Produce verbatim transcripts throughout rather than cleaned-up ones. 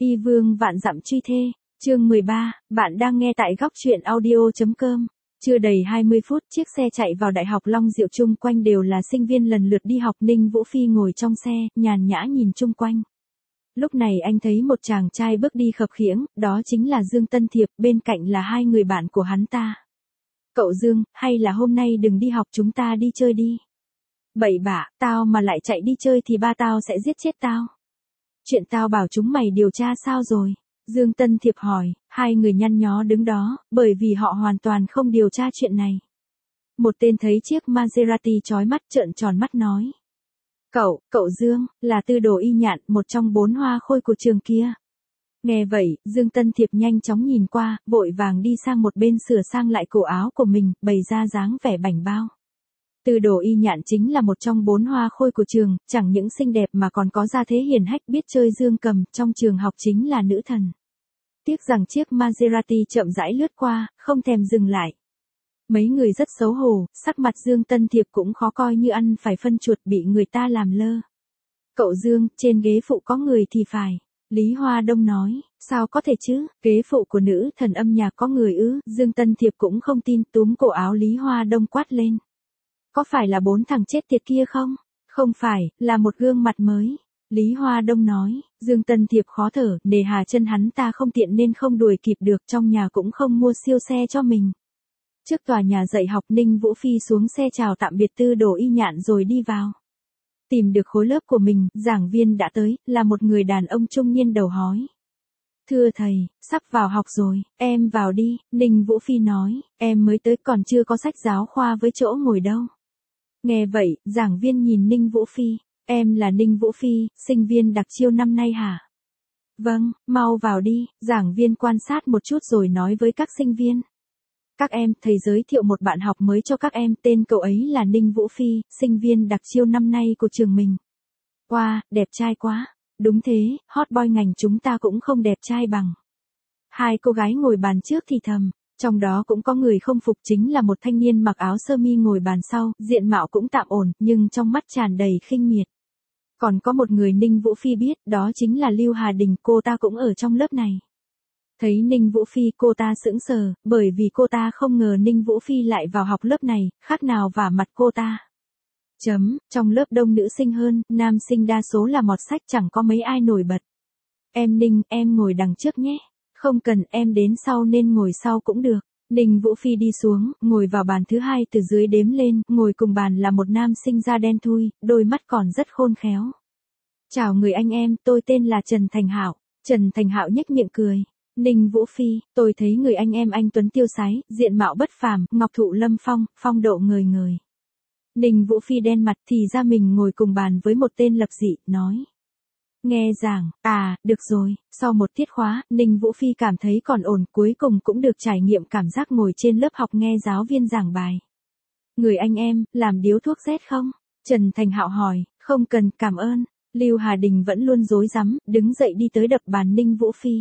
Y vương vạn dặm truy thê, chương mười ba, bạn đang nghe tại góc truyện audio.com. Chưa đầy hai mươi phút, chiếc xe chạy vào Đại học Long Diệu, chung quanh đều là sinh viên lần lượt đi học. Ninh Vũ Phi ngồi trong xe, nhàn nhã nhìn chung quanh. Lúc này anh thấy một chàng trai bước đi khập khiễng, đó chính là Dương Tân Thiệp, bên cạnh là hai người bạn của hắn ta. Cậu Dương, hay là hôm nay đừng đi học, chúng ta đi chơi đi. Bậy bạ, tao mà lại chạy đi chơi thì ba tao sẽ giết chết tao. Chuyện tao bảo chúng mày điều tra sao rồi? Dương Tân Thiệp hỏi. Hai người nhăn nhó đứng đó, bởi vì họ hoàn toàn không điều tra chuyện này. Một tên thấy chiếc Maserati chói mắt trợn tròn mắt nói. Cậu, cậu Dương, là Tư Đồ Y Nhạn, một trong bốn hoa khôi của trường kia. Nghe vậy, Dương Tân Thiệp nhanh chóng nhìn qua, vội vàng đi sang một bên sửa sang lại cổ áo của mình, bày ra dáng vẻ bảnh bao. Tư Đồ Y Nhạn chính là một trong bốn hoa khôi của trường, chẳng những xinh đẹp mà còn có gia thế hiền hách, biết chơi dương cầm, trong trường học chính là nữ thần. Tiếc rằng chiếc Maserati chậm rãi lướt qua, không thèm dừng lại. Mấy người rất xấu hổ, sắc mặt Dương Tân Thiệp cũng khó coi như ăn phải phân chuột bị người ta làm lơ. Cậu Dương, trên ghế phụ có người thì phải. Lý Hoa Đông nói, sao có thể chứ, ghế phụ của nữ thần âm nhạc có người ư? Dương Tân Thiệp cũng không tin, túm cổ áo Lý Hoa Đông quát lên. Có phải là bốn thằng chết tiệt kia không? Không phải, là một gương mặt mới. Lý Hoa Đông nói. Dương Tân Thiệp khó thở, nề hà chân hắn ta không tiện nên không đuổi kịp được, trong nhà cũng không mua siêu xe cho mình. Trước tòa nhà dạy học, Ninh Vũ Phi xuống xe chào tạm biệt Tư Đồ Y Nhạn rồi đi vào. Tìm được khối lớp của mình, giảng viên đã tới, là một người đàn ông trung niên đầu hói. Thưa thầy, sắp vào học rồi, em vào đi. Ninh Vũ Phi nói, em mới tới còn chưa có sách giáo khoa với chỗ ngồi đâu. Nghe vậy, giảng viên nhìn Ninh Vũ Phi. Em là Ninh Vũ Phi, sinh viên đặc chiêu năm nay hả? Vâng, mau vào đi. Giảng viên quan sát một chút rồi nói với các sinh viên. Các em, thầy giới thiệu một bạn học mới cho các em, tên cậu ấy là Ninh Vũ Phi, sinh viên đặc chiêu năm nay của trường mình. Wow, đẹp trai quá. Đúng thế, hot boy ngành chúng ta cũng không đẹp trai bằng. Hai cô gái ngồi bàn trước thì thầm. Trong đó cũng có người không phục, chính là một thanh niên mặc áo sơ mi ngồi bàn sau, diện mạo cũng tạm ổn, nhưng trong mắt tràn đầy khinh miệt. Còn có một người Ninh Vũ Phi biết, đó chính là Lưu Hà Đình, cô ta cũng ở trong lớp này. Thấy Ninh Vũ Phi, cô ta sững sờ, bởi vì cô ta không ngờ Ninh Vũ Phi lại vào học lớp này, khác nào vả mặt cô ta. Chấm, trong lớp đông nữ sinh hơn, nam sinh đa số là mọt sách, chẳng có mấy ai nổi bật. Em Ninh, em ngồi đằng trước nhé. Không cần, em đến sau nên ngồi sau cũng được. Ninh Vũ Phi đi xuống, ngồi vào bàn thứ hai từ dưới đếm lên, ngồi cùng bàn là một nam sinh da đen thui, đôi mắt còn rất khôn khéo. Chào người anh em, tôi tên là Trần Thành Hạo. Trần Thành Hạo nhếch miệng cười. Ninh Vũ Phi, tôi thấy người anh em anh tuấn tiêu sái, diện mạo bất phàm, ngọc thụ lâm phong, phong độ ngời ngời. Ninh Vũ Phi đen mặt, thì ra mình ngồi cùng bàn với một tên lập dị, nói. Nghe giảng, à, được rồi, sau một tiết khóa, Ninh Vũ Phi cảm thấy còn ổn, cuối cùng cũng được trải nghiệm cảm giác ngồi trên lớp học nghe giáo viên giảng bài. Người anh em, làm điếu thuốc rét không? Trần Thành Hạo hỏi. Không cần, cảm ơn. Lưu Hà Đình vẫn luôn rối rắm, đứng dậy đi tới đập bàn Ninh Vũ Phi.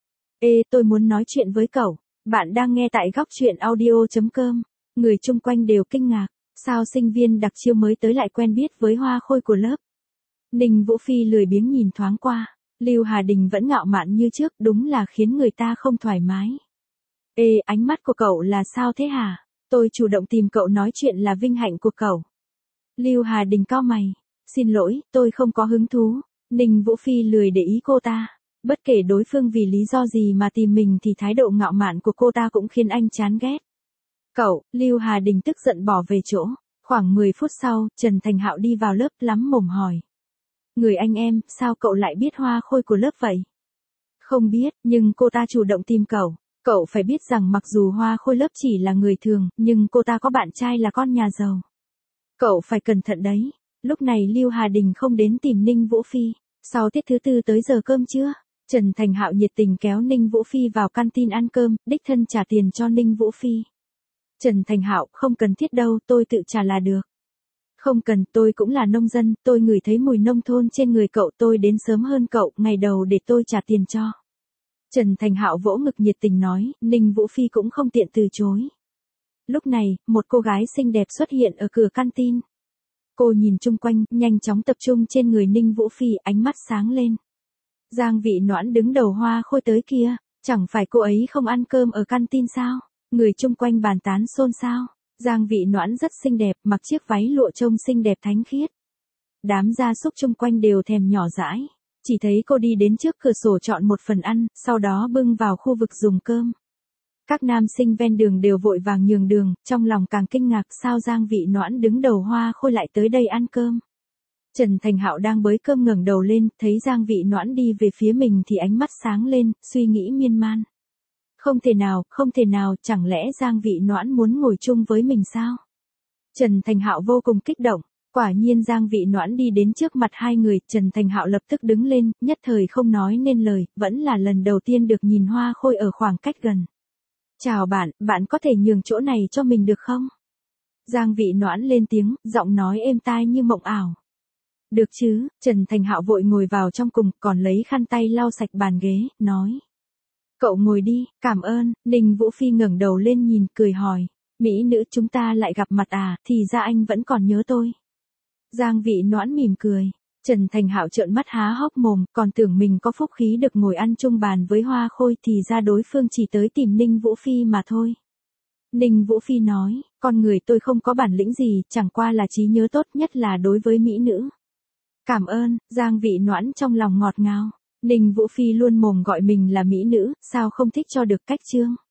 Ê, tôi muốn nói chuyện với cậu. Bạn đang nghe tại góc truyện audio.com. Người chung quanh đều kinh ngạc. Sao sinh viên đặc chiêu mới tới lại quen biết với hoa khôi của lớp? Ninh Vũ Phi lười biếng nhìn thoáng qua. Lưu Hà Đình vẫn ngạo mạn như trước, đúng là khiến người ta không thoải mái. Ê, ánh mắt của cậu là sao thế hả? Tôi chủ động tìm cậu nói chuyện là vinh hạnh của cậu. Lưu Hà Đình cau mày. Xin lỗi, tôi không có hứng thú. Ninh Vũ Phi lười để ý cô ta. Bất kể đối phương vì lý do gì mà tìm mình thì thái độ ngạo mạn của cô ta cũng khiến anh chán ghét. Cậu, Lưu Hà Đình tức giận bỏ về chỗ. Khoảng mười phút sau, Trần Thành Hạo đi vào lớp lắm mồm hỏi. Người anh em, sao cậu lại biết hoa khôi của lớp vậy? Không biết, nhưng cô ta chủ động tìm cậu. Cậu phải biết rằng mặc dù hoa khôi lớp chỉ là người thường, nhưng cô ta có bạn trai là con nhà giàu. Cậu phải cẩn thận đấy. Lúc này Lưu Hà Đình không đến tìm Ninh Vũ Phi. Sau tiết thứ tư tới giờ cơm trưa, Trần Thành Hạo nhiệt tình kéo Ninh Vũ Phi vào canteen ăn cơm, đích thân trả tiền cho Ninh Vũ Phi. Trần Thành Hạo, không cần thiết đâu, tôi tự trả là được. Không cần, tôi cũng là nông dân, tôi ngửi thấy mùi nông thôn trên người cậu, tôi đến sớm hơn cậu, ngày đầu để tôi trả tiền cho. Trần Thành Hạo vỗ ngực nhiệt tình nói, Ninh Vũ Phi cũng không tiện từ chối. Lúc này, một cô gái xinh đẹp xuất hiện ở cửa canteen. Cô nhìn chung quanh, nhanh chóng tập trung trên người Ninh Vũ Phi, ánh mắt sáng lên. Giang Vị Noãn đứng đầu Hoa Khôi tới kia, chẳng phải cô ấy không ăn cơm ở canteen sao? Người chung quanh bàn tán xôn xao. Giang Vị Noãn rất xinh đẹp, mặc chiếc váy lụa trông xinh đẹp thánh khiết. Đám gia súc chung quanh đều thèm nhỏ dãi. Chỉ thấy cô đi đến trước cửa sổ chọn một phần ăn, sau đó bưng vào khu vực dùng cơm. Các nam sinh ven đường đều vội vàng nhường đường, trong lòng càng kinh ngạc sao Giang Vị Noãn đứng đầu Hoa Khôi lại tới đây ăn cơm. Trần Thành Hạo đang bới cơm ngẩng đầu lên, thấy Giang Vị Noãn đi về phía mình thì ánh mắt sáng lên, suy nghĩ miên man. Không thể nào, không thể nào, chẳng lẽ Giang Vị Noãn muốn ngồi chung với mình sao? Trần Thành Hạo vô cùng kích động, quả nhiên Giang Vị Noãn đi đến trước mặt hai người, Trần Thành Hạo lập tức đứng lên, nhất thời không nói nên lời, vẫn là lần đầu tiên được nhìn Hoa Khôi ở khoảng cách gần. Chào bạn, bạn có thể nhường chỗ này cho mình được không? Giang Vị Noãn lên tiếng, giọng nói êm tai như mộng ảo. Được chứ, Trần Thành Hạo vội ngồi vào trong cùng, còn lấy khăn tay lau sạch bàn ghế, nói. Cậu ngồi đi, cảm ơn. Ninh Vũ Phi ngẩng đầu lên nhìn, cười hỏi. Mỹ nữ chúng ta lại gặp mặt à, thì ra anh vẫn còn nhớ tôi. Giang Vị Noãn mỉm cười. Trần Thành Hạo trợn mắt há hốc mồm, còn tưởng mình có phúc khí được ngồi ăn chung bàn với Hoa Khôi thì ra đối phương chỉ tới tìm Ninh Vũ Phi mà thôi. Ninh Vũ Phi nói, con người tôi không có bản lĩnh gì, chẳng qua là trí nhớ tốt nhất là đối với mỹ nữ. Cảm ơn, Giang Vị Noãn trong lòng ngọt ngào. Ninh Vũ Phi luôn mồm gọi mình là mỹ nữ, sao không thích cho được cách chương.